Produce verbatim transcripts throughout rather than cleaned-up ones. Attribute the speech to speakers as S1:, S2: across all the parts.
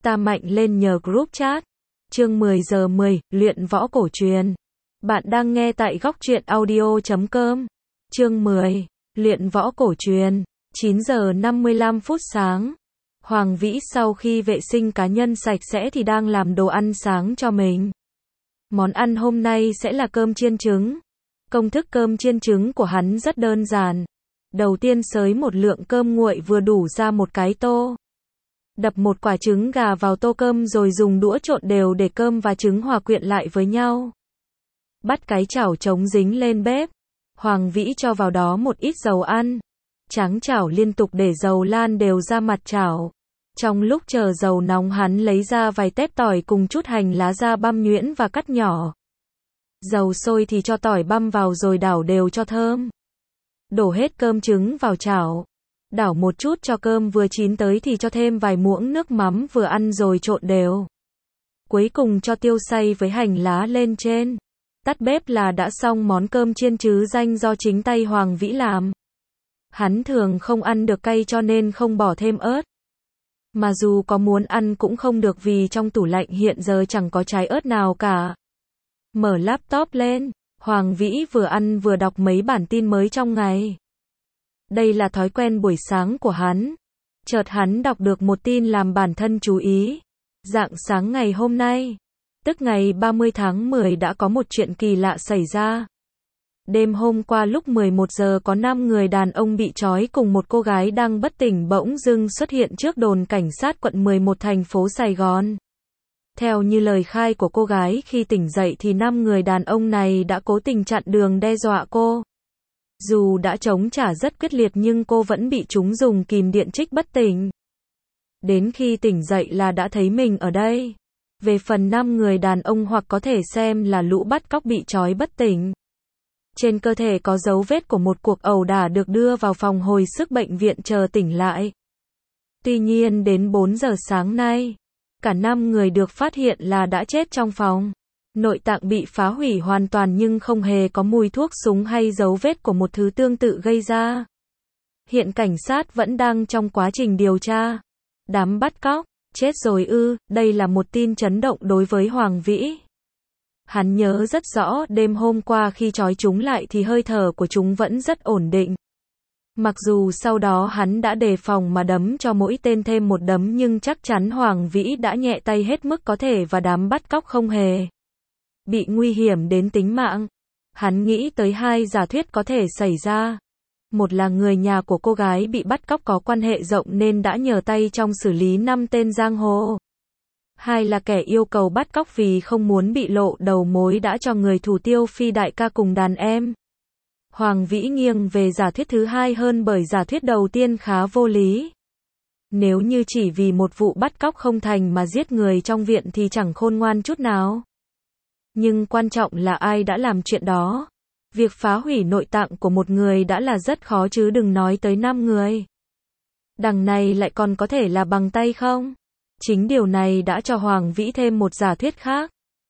S1: Ta mạnh lên nhờ group chat. Chương mười giờ mười, luyện võ cổ truyền. Bạn đang nghe tại góc truyện audio chấm com. Chương mười, luyện võ cổ truyền. chín giờ năm mươi lăm phút sáng. Hoàng Vĩ sau khi vệ sinh cá nhân sạch sẽ thì đang làm đồ ăn sáng cho mình. Món ăn hôm nay sẽ là cơm chiên trứng. Công thức cơm chiên trứng của hắn rất đơn giản. Đầu tiên xới một lượng cơm nguội vừa đủ ra một cái tô. Đập một quả trứng gà vào tô cơm rồi dùng đũa trộn đều để cơm và trứng hòa quyện lại với nhau. Bắt cái chảo chống dính lên bếp. Hoàng Vĩ cho vào đó một ít dầu ăn. Tráng chảo liên tục để dầu lan đều ra mặt chảo. Trong lúc chờ dầu nóng hắn lấy ra vài tép tỏi cùng chút hành lá ra băm nhuyễn và cắt nhỏ. Dầu sôi thì cho tỏi băm vào rồi đảo đều cho thơm. Đổ hết cơm trứng vào chảo. Đảo một chút cho cơm vừa chín tới thì cho thêm vài muỗng nước mắm vừa ăn rồi trộn đều. Cuối cùng cho tiêu xay với hành lá lên trên. Tắt bếp là đã xong món cơm chiên trứ danh do chính tay Hoàng Vĩ làm. Hắn thường không ăn được cay cho nên không bỏ thêm ớt. Mà dù có muốn ăn cũng không được vì trong tủ lạnh hiện giờ chẳng có trái ớt nào cả. Mở laptop lên, Hoàng Vĩ vừa ăn vừa đọc mấy bản tin mới trong ngày. Đây là thói quen buổi sáng của hắn. Chợt hắn đọc được một tin làm bản thân chú ý. Rạng sáng ngày hôm nay, tức ngày ba mươi tháng mười đã có một chuyện kỳ lạ xảy ra. Đêm hôm qua lúc mười một giờ có năm người đàn ông bị trói cùng một cô gái đang bất tỉnh bỗng dưng xuất hiện trước đồn cảnh sát quận mười một thành phố Sài Gòn. Theo như lời khai của cô gái khi tỉnh dậy thì năm người đàn ông này đã cố tình chặn đường đe dọa cô. Dù đã chống trả rất quyết liệt nhưng cô vẫn bị chúng dùng kìm điện trích bất tỉnh. Đến khi tỉnh dậy là đã thấy mình ở đây. Về phần năm người đàn ông hoặc có thể xem là lũ bắt cóc bị trói bất tỉnh. Trên cơ thể có dấu vết của một cuộc ẩu đả được đưa vào phòng hồi sức bệnh viện chờ tỉnh lại. Tuy nhiên đến bốn giờ sáng nay, cả năm người được phát hiện là đã chết trong phòng. Nội tạng bị phá hủy hoàn toàn nhưng không hề có mùi thuốc súng hay dấu vết của một thứ tương tự gây ra. Hiện cảnh sát vẫn đang trong quá trình điều tra. Đám bắt cóc, chết rồi ư, đây là một tin chấn động đối với Hoàng Vĩ. Hắn nhớ rất rõ đêm hôm qua khi trói chúng lại thì hơi thở của chúng vẫn rất ổn định. Mặc dù sau đó hắn đã đề phòng mà đấm cho mỗi tên thêm một đấm nhưng chắc chắn Hoàng Vĩ đã nhẹ tay hết mức có thể và đám bắt cóc không hề bị nguy hiểm đến tính mạng. Hắn nghĩ tới hai giả thuyết có thể xảy ra. Một là người nhà của cô gái bị bắt cóc có quan hệ rộng nên đã nhờ tay trong xử lý năm tên giang hồ. Hai là kẻ yêu cầu bắt cóc vì không muốn bị lộ đầu mối đã cho người thủ tiêu Phi đại ca cùng đàn em. Hoàng Vĩ nghiêng về giả thuyết thứ hai hơn bởi giả thuyết đầu tiên khá vô lý. Nếu như chỉ vì một vụ bắt cóc không thành mà giết người trong viện thì chẳng khôn ngoan chút nào. Nhưng quan trọng là ai đã làm chuyện đó. Việc phá hủy nội tạng của một người đã là rất khó chứ đừng nói tới năm người. Đằng này lại còn có thể là bằng tay không? Chính điều này đã cho Hoàng Vĩ thêm một giả thuyết khác.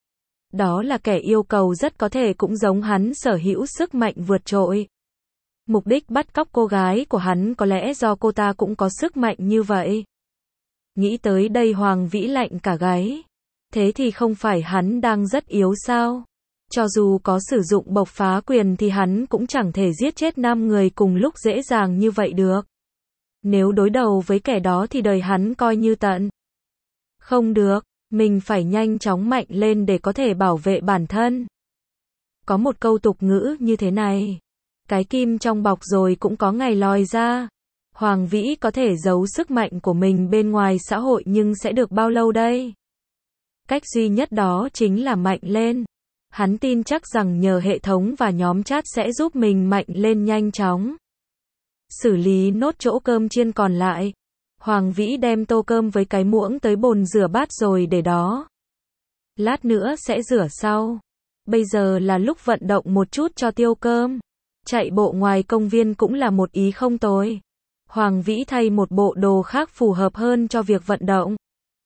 S1: Đó là kẻ yêu cầu rất có thể cũng giống hắn sở hữu sức mạnh vượt trội. Mục đích bắt cóc cô gái của hắn có lẽ do cô ta cũng có sức mạnh như vậy. Nghĩ tới đây Hoàng Vĩ lạnh cả gáy. Thế thì không phải hắn đang rất yếu sao? Cho dù có sử dụng bộc phá quyền thì hắn cũng chẳng thể giết chết năm người cùng lúc dễ dàng như vậy được. Nếu đối đầu với kẻ đó thì đời hắn coi như tận. Không được, mình phải nhanh chóng mạnh lên để có thể bảo vệ bản thân. Có một câu tục ngữ như thế này. Cái kim trong bọc rồi cũng có ngày lòi ra. Hoàng Vĩ có thể giấu sức mạnh của mình bên ngoài xã hội nhưng sẽ được bao lâu đây? Cách duy nhất đó chính là mạnh lên. Hắn tin chắc rằng nhờ hệ thống và nhóm chat sẽ giúp mình mạnh lên nhanh chóng. Xử lý nốt chỗ cơm chiên còn lại. Hoàng Vĩ đem tô cơm với cái muỗng tới bồn rửa bát rồi để đó. Lát nữa sẽ rửa sau. Bây giờ là lúc vận động một chút cho tiêu cơm. Chạy bộ ngoài công viên cũng là một ý không tồi. Hoàng Vĩ thay một bộ đồ khác phù hợp hơn cho việc vận động.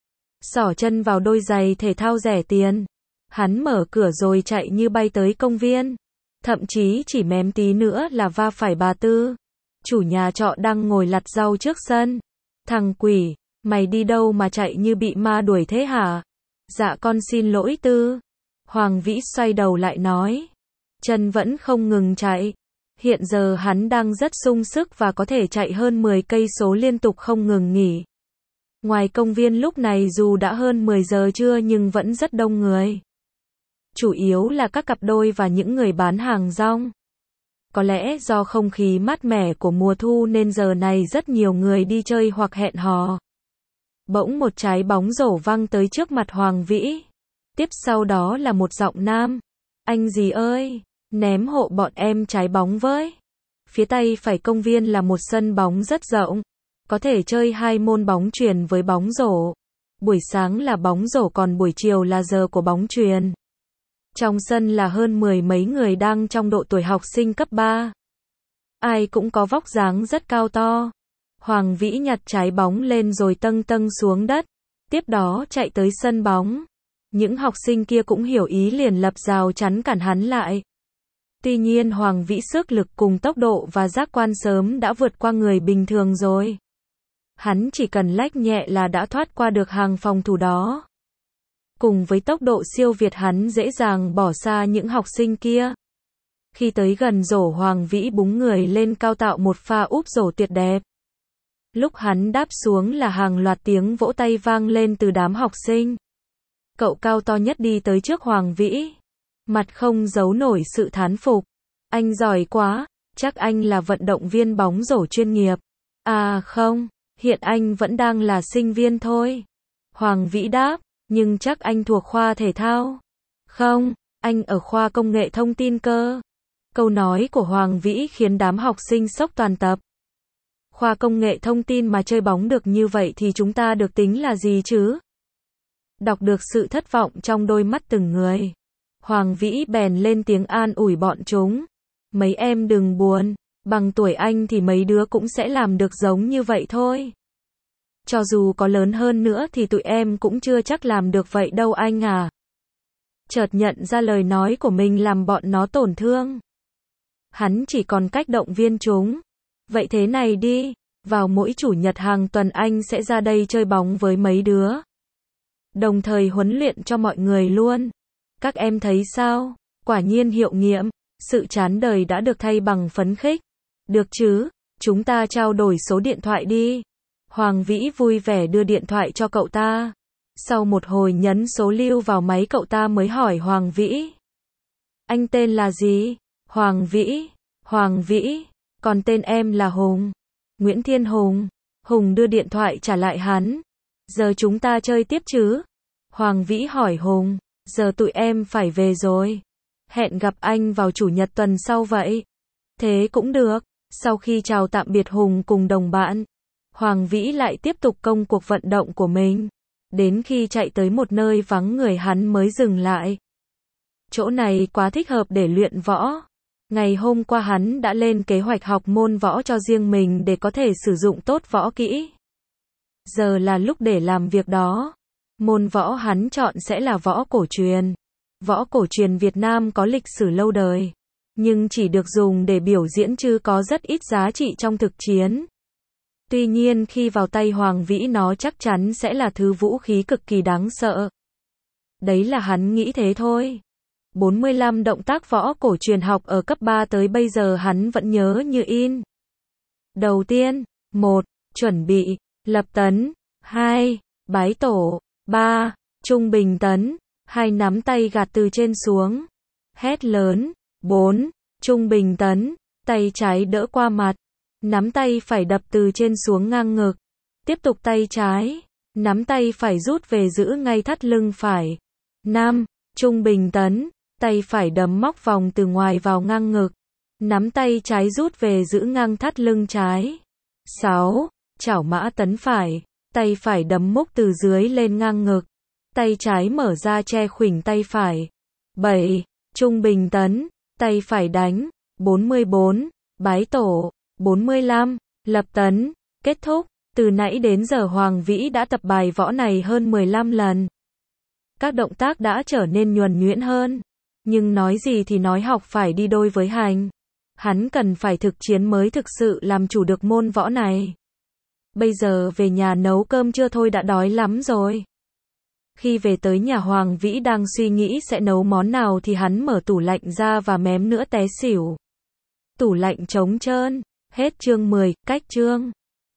S1: Xỏ chân vào đôi giày thể thao rẻ tiền. Hắn mở cửa rồi chạy như bay tới công viên. Thậm chí chỉ mém tí nữa là va phải bà Tư. Chủ nhà trọ đang ngồi lặt rau trước sân. Thằng quỷ, Mày đi đâu mà chạy như bị ma đuổi thế hả? Dạ con xin lỗi Tư. Hoàng Vĩ xoay đầu lại nói. Chân vẫn không ngừng chạy. Hiện giờ hắn đang rất sung sức và có thể chạy hơn mười cây số liên tục không ngừng nghỉ. Ngoài công viên lúc này dù đã hơn mười giờ trưa nhưng vẫn rất đông người. Chủ yếu là các cặp đôi và những người bán hàng rong. Có lẽ do không khí mát mẻ của mùa thu nên giờ này rất nhiều người đi chơi hoặc hẹn hò. Bỗng một trái bóng rổ văng tới trước mặt Hoàng Vĩ. Tiếp sau đó là một giọng nam. Anh gì ơi, ném hộ bọn em trái bóng với. Phía tay phải công viên là một sân bóng rất rộng. Có thể chơi hai môn bóng chuyền với bóng rổ. Buổi sáng là bóng rổ còn buổi chiều là giờ của bóng chuyền. Trong sân là hơn mười mấy người đang trong độ tuổi học sinh cấp ba. Ai cũng có vóc dáng rất cao to. Hoàng Vĩ nhặt trái bóng lên rồi tâng tâng xuống đất. Tiếp đó chạy tới sân bóng. Những học sinh kia cũng hiểu ý liền lập rào chắn cản hắn lại. Tuy nhiên Hoàng Vĩ sức lực cùng tốc độ và giác quan sớm đã vượt qua người bình thường rồi. Hắn chỉ cần lách nhẹ là đã thoát qua được hàng phòng thủ đó. Cùng với tốc độ siêu việt hắn dễ dàng bỏ xa những học sinh kia. Khi tới gần rổ Hoàng Vĩ búng người lên cao tạo một pha úp rổ tuyệt đẹp. Lúc hắn đáp xuống là hàng loạt tiếng vỗ tay vang lên từ đám học sinh. Cậu cao to nhất đi tới trước Hoàng Vĩ. Mặt không giấu nổi sự thán phục. Anh giỏi quá, chắc anh là vận động viên bóng rổ chuyên nghiệp. À không, hiện anh vẫn đang là sinh viên thôi. Hoàng Vĩ đáp, nhưng chắc anh thuộc khoa thể thao. Không, anh ở khoa công nghệ thông tin cơ. Câu nói của Hoàng Vĩ khiến đám học sinh sốc toàn tập. Khoa công nghệ thông tin mà chơi bóng được như vậy thì chúng ta được tính là gì chứ? Đọc được sự thất vọng trong đôi mắt từng người. Hoàng Vĩ bèn lên tiếng an ủi bọn chúng. Mấy em đừng buồn, bằng tuổi anh thì mấy đứa cũng sẽ làm được giống như vậy thôi. Cho dù có lớn hơn nữa thì tụi em cũng chưa chắc làm được vậy đâu anh à. Chợt nhận ra lời nói của mình làm bọn nó tổn thương. Hắn chỉ còn cách động viên chúng. Vậy thế này đi, vào mỗi chủ nhật hàng tuần anh sẽ ra đây chơi bóng với mấy đứa. Đồng thời huấn luyện cho mọi người luôn. Các em thấy sao? Quả nhiên hiệu nghiệm, sự chán đời đã được thay bằng phấn khích. Được chứ, chúng ta trao đổi số điện thoại đi. Hoàng Vĩ vui vẻ đưa điện thoại cho cậu ta. Sau một hồi nhấn số lưu vào máy cậu ta mới hỏi Hoàng Vĩ. Anh tên là gì? Hoàng Vĩ. Hoàng Vĩ. Còn tên em là Hùng. Nguyễn Thiên Hùng. Hùng đưa điện thoại trả lại hắn. Giờ chúng ta chơi tiếp chứ? Hoàng Vĩ hỏi Hùng. Giờ tụi em phải về rồi. Hẹn gặp anh vào chủ nhật tuần sau vậy. Thế cũng được. Sau khi chào tạm biệt Hùng cùng đồng bạn, Hoàng Vĩ lại tiếp tục công cuộc vận động của mình. Đến khi chạy tới một nơi vắng người hắn mới dừng lại. Chỗ này quá thích hợp để luyện võ. Ngày hôm qua hắn đã lên kế hoạch học môn võ cho riêng mình để có thể sử dụng tốt võ kỹ. Giờ là lúc để làm việc đó. Môn võ hắn chọn sẽ là võ cổ truyền. Võ cổ truyền Việt Nam có lịch sử lâu đời, nhưng chỉ được dùng để biểu diễn chứ có rất ít giá trị trong thực chiến. Tuy nhiên khi vào tay Hoàng Vĩ nó chắc chắn sẽ là thứ vũ khí cực kỳ đáng sợ. Đấy là hắn nghĩ thế thôi. bốn mươi lăm động tác võ cổ truyền học ở cấp ba tới bây giờ hắn vẫn nhớ như in. Đầu tiên, một. Chuẩn bị, lập tấn. hai. Bái tổ. ba. Trung bình tấn. hai. Nắm tay gạt từ trên xuống. Hét lớn. bốn. Trung bình tấn. Tay trái đỡ qua mặt. Nắm tay phải đập từ trên xuống ngang ngực. Tiếp tục tay trái. Nắm tay phải rút về giữ ngay thắt lưng phải. năm. Trung bình tấn. Tay phải đấm móc vòng từ ngoài vào ngang ngực. Nắm tay trái rút về giữ ngang thắt lưng trái. sáu. Chảo mã tấn phải. Tay phải đấm múc từ dưới lên ngang ngực. Tay trái mở ra che khuỷu tay phải. bảy. Trung bình tấn. Tay phải đánh. bốn mươi bốn. Bái tổ. bốn mươi lăm. Lập tấn. Kết thúc. Từ nãy đến giờ Hoàng Vĩ đã tập bài võ này hơn mười lăm lần. Các động tác đã trở nên nhuần nhuyễn hơn. Nhưng nói gì thì nói, học phải đi đôi với hành. Hắn cần phải thực chiến mới thực sự làm chủ được môn võ này. Bây giờ về nhà nấu cơm chưa thôi đã đói lắm rồi. Khi về tới nhà Hoàng Vĩ đang suy nghĩ sẽ nấu món nào thì hắn mở tủ lạnh ra và mém nữa té xỉu. Tủ lạnh trống trơn. Hết chương mười, cách chương.